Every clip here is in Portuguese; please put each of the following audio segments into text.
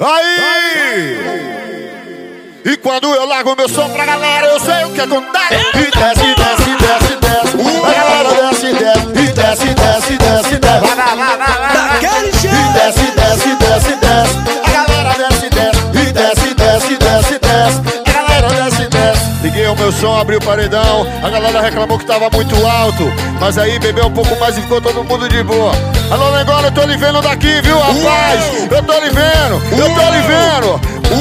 Aí! E quando eu largo meu som pra galera, eu sei o que acontece. E desce, desce, desce, desce. A galera desce, desce. E desce, desce, desce, desce. Daquele jeito. E desce, desce, desce, desce. A galera desce, desce. E desce, desce, desce, desce. A galera desce, desce. Liguei o meu som, abri o paredão. A galera reclamou que tava muito alto, mas aí bebeu um pouco mais e ficou todo mundo de boa. Alô, Negócio, eu tô lhe vendo daqui, viu, rapaz? Eu tô lhe vendo, eu tô lhe vendo.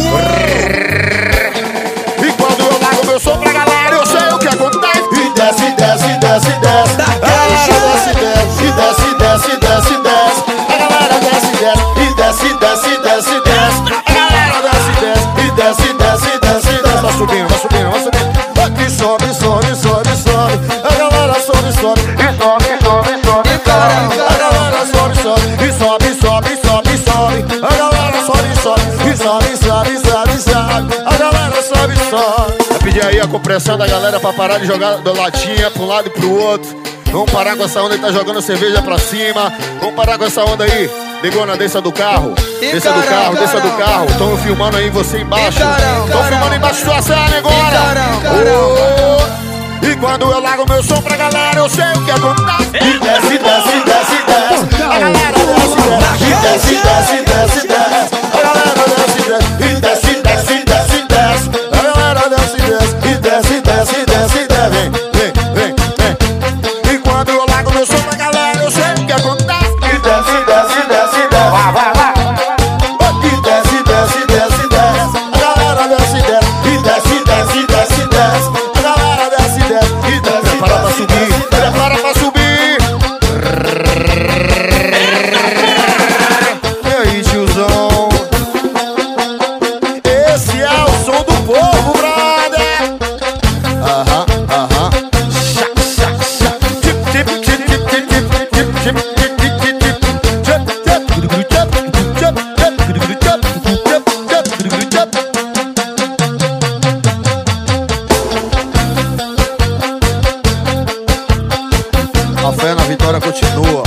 E quando eu largo meu som pra galera, eu sei o que acontece. E desce, desce, desce, desce. A galera desce, desce. E desce, desce, desce, desce. A galera desce, desce. E desce, desce, desce, desce. A galera desce, desce. E desce, desce, desce, desce. Vai subindo, vai subindo, vai subindo. Aqui sobe, sobe, sobe, sobe. A galera sobe, sobe. E sobe, sobe, sobe, sobe. A galera sobe, sobe. E sobe, sobe, sobe, sobe. A galera sobe, sobe. E sobe, sobe, sobe, sobe. A galera sobe, sobe. Vai pedir aí a compressão da galera pra parar de jogar da latinha pra um lado e pro outro. Vamos parar com essa onda aí, tá jogando cerveja pra cima. Vamos parar com essa onda aí. Negona, desça do carro. Desça do carro, desça do carro. Tão filmando aí você embaixo. Tão filmando embaixo sua cena, Negona. E quando eu largo meu som pra galera, eu sei o que acontece. E desce, desce, desce, desce. A galera desce, desce. E desce, desce, desce, desce. A galera desce, desce. E desce, desce, desce, desce. A galera desce, desce. E desce, desce, desce, desce. Vem, vem, vem, vem. E quando eu largo meu som pra galera, eu sei o que acontece. E desce, desce, desce, desce. Vai, vai, vai. E desce, desce, desce, desce. A galera desce, desce. E desce, desce, desce, desce. A galera desce, desce. E desce. Prepara pra subir. Prepara pra subir. E aí, tiozão? Esse é o som do povo, brother. Aham, aham. Tip, tip, tip, tip, tip, tip, tip, tip, tip, tip, tip, tip, tip. A fé na vitória continua.